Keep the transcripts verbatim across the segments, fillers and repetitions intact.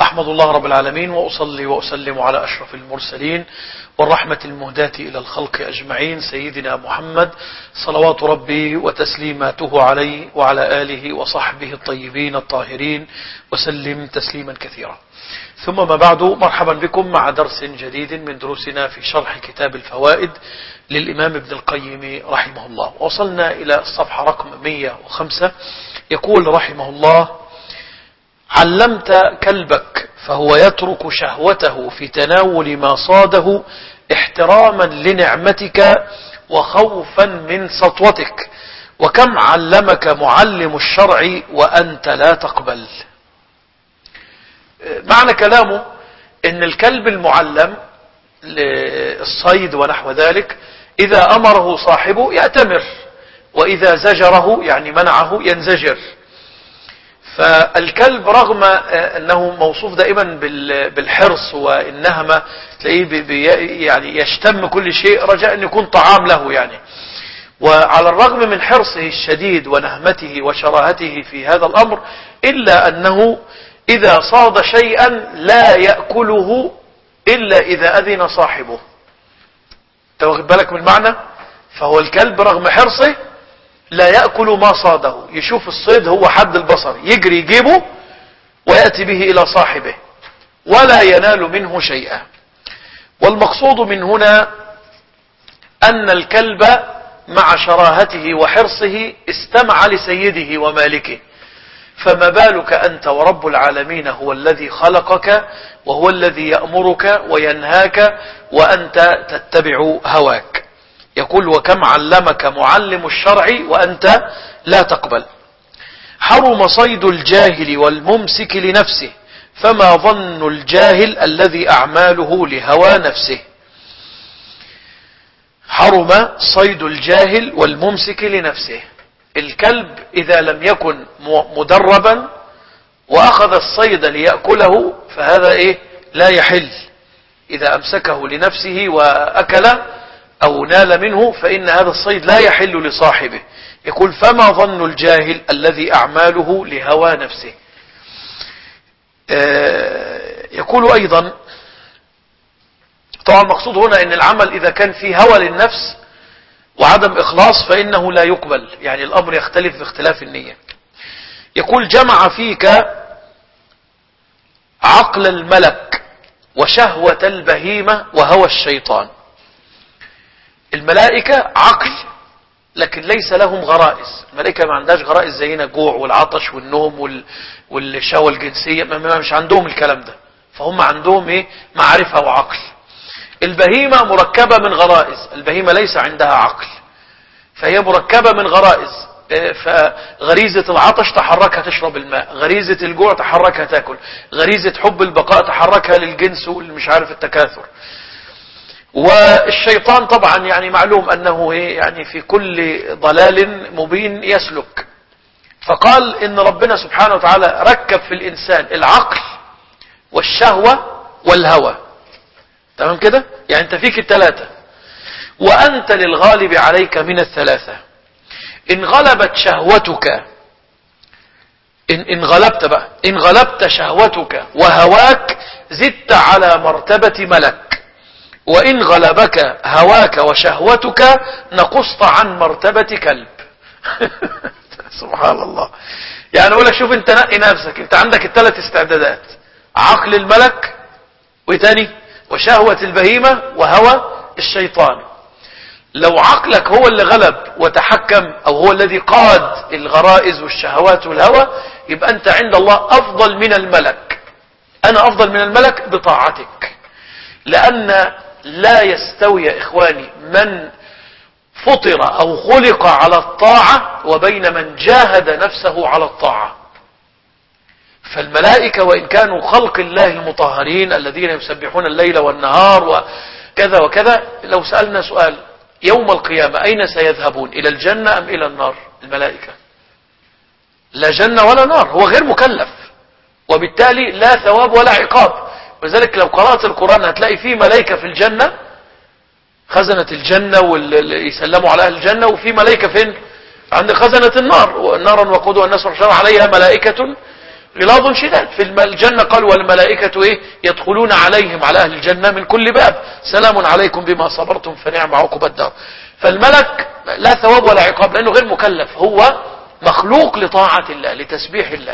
أحمد الله رب العالمين وأصلي وأسلم على أشرف المرسلين والرحمة المهداة إلى الخلق أجمعين سيدنا محمد صلوات ربي وتسليماته عليه وعلى آله وصحبه الطيبين الطاهرين وسلم تسليما كثيرا. ثم ما بعد، مرحبا بكم مع درس جديد من دروسنا في شرح كتاب الفوائد للإمام ابن القيم رحمه الله. وصلنا إلى الصفحة رقم مئة وخمسة. يقول رحمه الله: علمت كلبك فهو يترك شهوته في تناول ما صاده احتراما لنعمتك وخوفا من سطوتك، وكم علمك معلم الشرع وأنت لا تقبل. معنى كلامه ان الكلب المعلم للصيد ونحو ذلك إذا أمره صاحبه يأتمر، وإذا زجره يعني منعه ينزجر. فالكلب رغم أنه موصوف دائما بالحرص والنهمة، تلاقيه يعني يشتم كل شيء رجاء أن يكون طعام له يعني. وعلى الرغم من حرصه الشديد ونهمته وشراهته في هذا الأمر، إلا أنه إذا صاد شيئا لا يأكله إلا إذا أذن صاحبه. تاخد بالك من المعنى؟ فهو الكلب رغم حرصه لا يأكل ما صاده، يشوف الصيد هو حد البصر يجري يجيبه ويأتي به إلى صاحبه ولا ينال منه شيئا. والمقصود من هنا أن الكلب مع شراهته وحرصه استمع لسيده ومالكه، فما بالك أنت ورب العالمين هو الذي خلقك وهو الذي يأمرك وينهاك وأنت تتبع هواك. يقول: وكم علمك معلم الشرع وأنت لا تقبل. حرم صيد الجاهل والممسك لنفسه، فما ظن الجاهل الذي أعماله لهوى نفسه. حرم صيد الجاهل والممسك لنفسه. الكلب إذا لم يكن مدربا وأخذ الصيد ليأكله فهذا إيه؟ لا يحل. إذا أمسكه لنفسه وأكله أو نال منه فإن هذا الصيد لا يحل لصاحبه. يقول: فما ظن الجاهل الذي أعماله لهوى نفسه. يقول أيضا، طبعا المقصود هنا أن العمل إذا كان فيه هوى للنفس وعدم إخلاص فإنه لا يقبل، يعني الأمر يختلف باختلاف النية. يقول: جمع فيك عقل الملك وشهوة البهيمة وهوى الشيطان. الملائكة عقل لكن ليس لهم غرائز. الملائكة ما عندهاش غرائز زينا، الجوع والعطش والنوم والشهوة الجنسية، ما مش عندهم الكلام ده، فهم عندهم ايه؟ معرفة وعقل. البهيمة مركبة من غرائز، البهيمة ليس عندها عقل فهي مركبة من غرائز. فغريزة العطش تحركها تشرب الماء، غريزة الجوع تحركها تاكل، غريزة حب البقاء تحركها للجنس والمش عارف التكاثر. والشيطان طبعا يعني معلوم أنه يعني في كل ضلال مبين يسلك. فقال إن ربنا سبحانه وتعالى ركب في الإنسان العقل والشهوة والهوى. تمام كده؟ يعني أنت فيك الثلاثة، وأنت للغالب عليك من الثلاثة. إن غلبت شهوتك، إن, إن غلبت بقى إن غلبت شهوتك وهواك زدت على مرتبة ملك، وإن غلبك هواك وشهوتك نقصت عن مرتبة كلب. سبحان الله. يعني أقول لك شوف أنت نقي نفسك، أنت عندك الثلاث استعدادات: عقل الملك، وتاني وشهوة البهيمة وهوى الشيطان. لو عقلك هو اللي غلب وتحكم أو هو الذي قاد الغرائز والشهوات والهوى يبقى أنت عند الله أفضل من الملك. أنا أفضل من الملك بطاعتك، لأن لا يستوي يا إخواني من فطر أو خلق على الطاعة وبين من جاهد نفسه على الطاعة. فالملائكة وإن كانوا خلق الله المطهرين الذين يسبحون الليل والنهار وكذا وكذا، لو سألنا سؤال يوم القيامة أين سيذهبون؟ إلى الجنة أم إلى النار؟ الملائكة لا جنة ولا نار، هو غير مكلف وبالتالي لا ثواب ولا عقاب. وذلك لو قرأت القرآن هتلاقي فيه ملائكة في الجنة خزنة الجنة واللي يسلموا على أهل الجنة، وفي ملائكة فين؟ عند خزنة النار. نارا وقودها الناس والحجارة عليها ملائكة غلاظ شداد. في الجنة قال والملائكة إيه يدخلون عليهم على أهل الجنة من كل باب سلام عليكم بما صبرتم فنعم عقبى الدار. فالملك لا ثواب ولا عقاب لأنه غير مكلف، هو مخلوق لطاعة الله لتسبيح الله.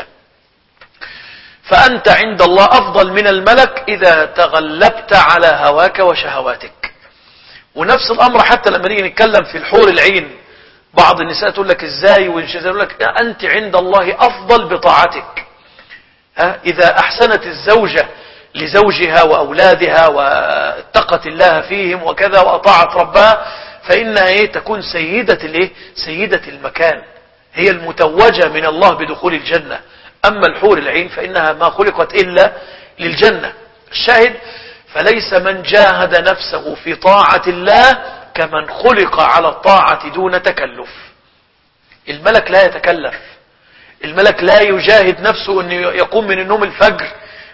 فأنت عند الله أفضل من الملك إذا تغلبت على هواك وشهواتك. ونفس الأمر حتى لما نيجي نتكلم في الحور العين، بعض النساء تقول لك ازاي وانشاء يقول لك أنت عند الله أفضل بطاعتك. ها إذا أحسنت الزوجة لزوجها وأولادها واتقت الله فيهم وكذا وأطاعت ربها فإنها إيه تكون سيدة الإيه سيدة المكان، هي المتوجة من الله بدخول الجنة. أما الحور العين فإنها ما خلقت إلا للجنة. الشاهد فليس من جاهد نفسه في طاعة الله كمن خلق على الطاعة دون تكلف. الملك لا يتكلف، الملك لا يجاهد نفسه أن يقوم من النوم الفجر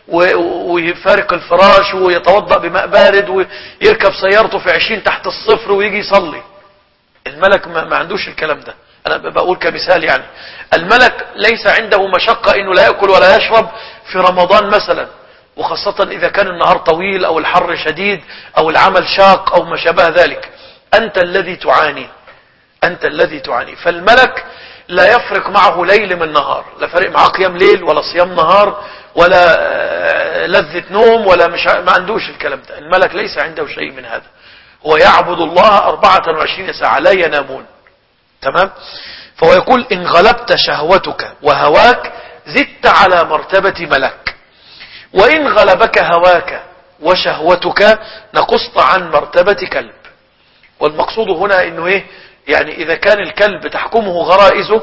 ويفارق الفراش ويتوضأ بماء بارد ويركب سيارته في عشرين تحت الصفر ويجي يصلي. الملك ما عندوش الكلام ده. أنا بقول كمثال يعني الملك ليس عنده مشقة إنه لا يأكل ولا يشرب في رمضان مثلا، وخاصة إذا كان النهار طويل أو الحر شديد أو العمل شاق أو ما شابه ذلك. أنت الذي تعاني، أنت الذي تعاني. فالملك لا يفرق معه ليل من نهار، لا فرق معه قيام ليل ولا صيام نهار ولا لذة نوم ولا مش ما عندوش الكلام ده. الملك ليس عنده شيء من هذا، هو يعبد الله أربعة وعشرين ساعة لا ينامون. تمام. فهو يقول إن غلبت شهوتك وهواك زدت على مرتبة ملك، وإن غلبك هواك وشهوتك نقصت عن مرتبة كلب. والمقصود هنا إنه إيه يعني إذا كان الكلب تحكمه غرائزه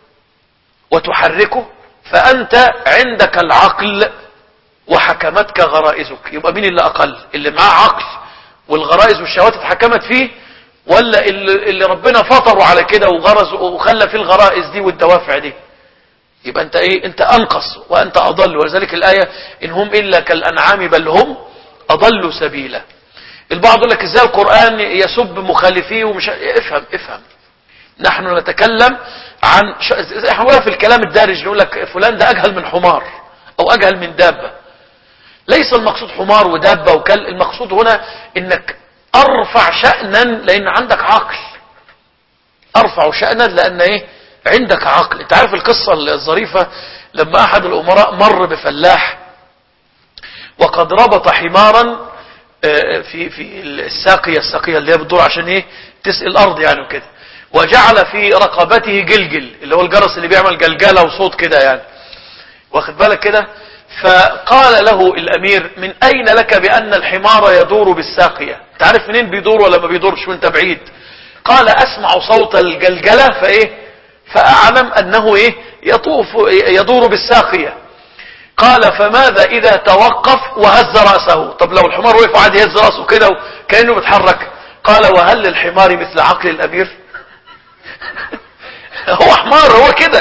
وتحركه فأنت عندك العقل وحكمتك غرائزك، يبقى مين اللي أقل؟ اللي معاه عقل والغرائز والشهوات اتحكمت فيه، ولا اللي ربنا فطروا على كده وغرز وخلى فيه الغرائز دي والدوافع دي؟ يبقى انت ايه انت انقص وانت اضل. ولذلك الآية ان هم الا كالانعام بل هم اضلوا سبيلا. البعض يقول لك ازاي القرآن يسب مخالفيه ومش افهم افهم نحن نتكلم عن ش... احنا في الكلام الدارج نقول لك فلان ده اجهل من حمار او اجهل من دابة. ليس المقصود حمار ودابة وكل، المقصود هنا انك ارفع شأنا لان عندك عقل، ارفع شأنا لان ايه عندك عقل. انت عارف القصة الظريفة لما احد الامراء مر بفلاح وقد ربط حمارا في في الساقية الساقية اللي هي بتدور عشان ايه تسقي الارض يعني وكده، وجعل في رقبته جلجل اللي هو الجرس اللي بيعمل جلجلة وصوت كده يعني، واخد بالك كده. فقال له الامير من اين لك بان الحمار يدور بالساقية؟ تعرف منين بيدور ولا ما بيدورش وانت بعيد؟ قال اسمع صوت الجلجلة فايه فاعلم انه ايه يطوف يدور بالساقية. قال فماذا اذا توقف وهز رأسه؟ طب لو الحمار وقف وقعد يهز رأسه كده وكأنه بيتحرك. قال وهل للحمار مثل عقل الامير؟ هو حمار هو كده.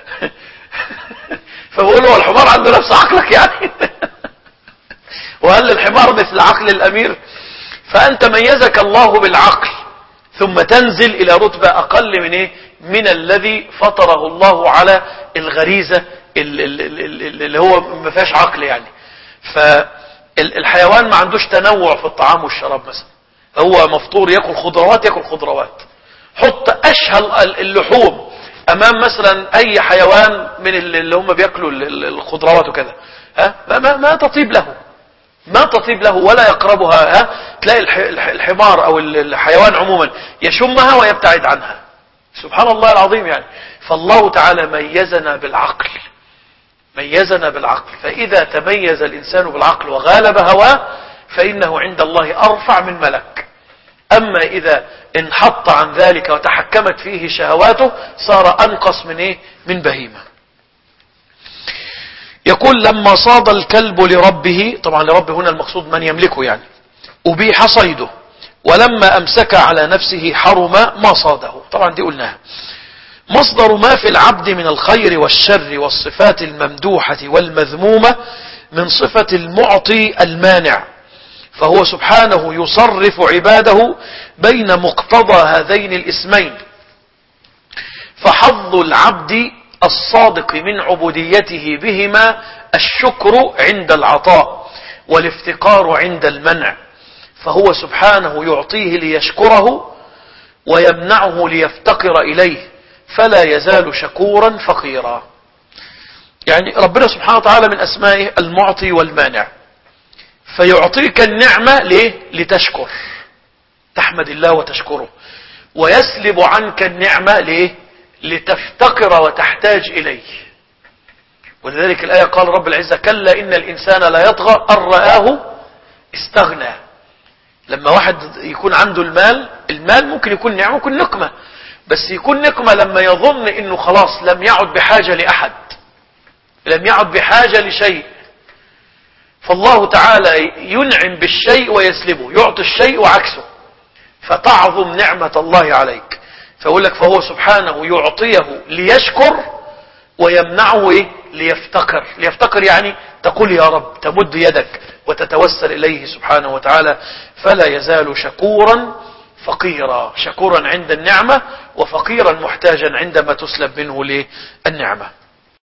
فبقول له الحمار عنده نفس عقلك يعني؟ وهل للحمار مثل عقل الامير؟ فانت ميزك الله بالعقل ثم تنزل الى رتبة اقل من ايه من الذي فطره الله على الغريزة اللي هو ما فيهاش عقل يعني. فالحيوان ما عندوش تنوع في الطعام والشراب مثلا، هو مفطور ياكل خضروات ياكل خضروات. حط اشهل اللحوم امام مثلا اي حيوان من اللي هم بياكلوا الخضروات وكده، ها ما ما تطيب له ما تطيب له ولا يقربها. ها تلاقي الحمار او الحيوان عموما يشمها ويبتعد عنها. سبحان الله العظيم يعني. فالله تعالى ميزنا بالعقل، ميزنا بالعقل. فإذا تميز الإنسان بالعقل وغالب هواه فإنه عند الله أرفع من ملك. أما إذا انحط عن ذلك وتحكمت فيه شهواته صار أنقص من إيه من بهيمة. يقول لما صاد الكلب لربه، طبعا لربه هنا المقصود من يملكه يعني، أبيح صيده، ولما أمسك على نفسه حرم ما صاده. طبعا دي قلناها. مصدر ما في العبد من الخير والشر والصفات الممدوحة والمذمومة من صفة المعطي المانع، فهو سبحانه يصرف عباده بين مقتضى هذين الاسمين. فحظ العبد الصادق من عبوديته بهما الشكر عند العطاء والافتقار عند المنع، فهو سبحانه يعطيه ليشكره ويمنعه ليفتقر إليه، فلا يزال شكورا فقيرا. يعني ربنا سبحانه وتعالى من أسمائه المعطي والمانع، فيعطيك النعمة ليه؟ لتشكر، تحمد الله وتشكره، ويسلب عنك النعمة ليه؟ لتفتقر وتحتاج إليه. ولذلك الآية قال رب العزة كلا إن الإنسان لا يطغى أن رآه استغنى. لما واحد يكون عنده المال، المال ممكن يكون نعمة ممكن نقمة، بس يكون نقمة لما يظن إنه خلاص لم يعد بحاجة لأحد، لم يعد بحاجة لشيء. فالله تعالى ينعم بالشيء ويسلبه، يعطي الشيء وعكسه، فتعظم نعمة الله عليك. فأقول لك فهو سبحانه يعطيه ليشكر ويمنعه إيه؟ ليفتقر. ليفتقر يعني تقول يا رب، تمد يدك وتتوسل إليه سبحانه وتعالى، فلا يزال شكورا فقيرا، شكورا عند النعمة وفقيرا محتاجا عندما تسلب منه النعمة.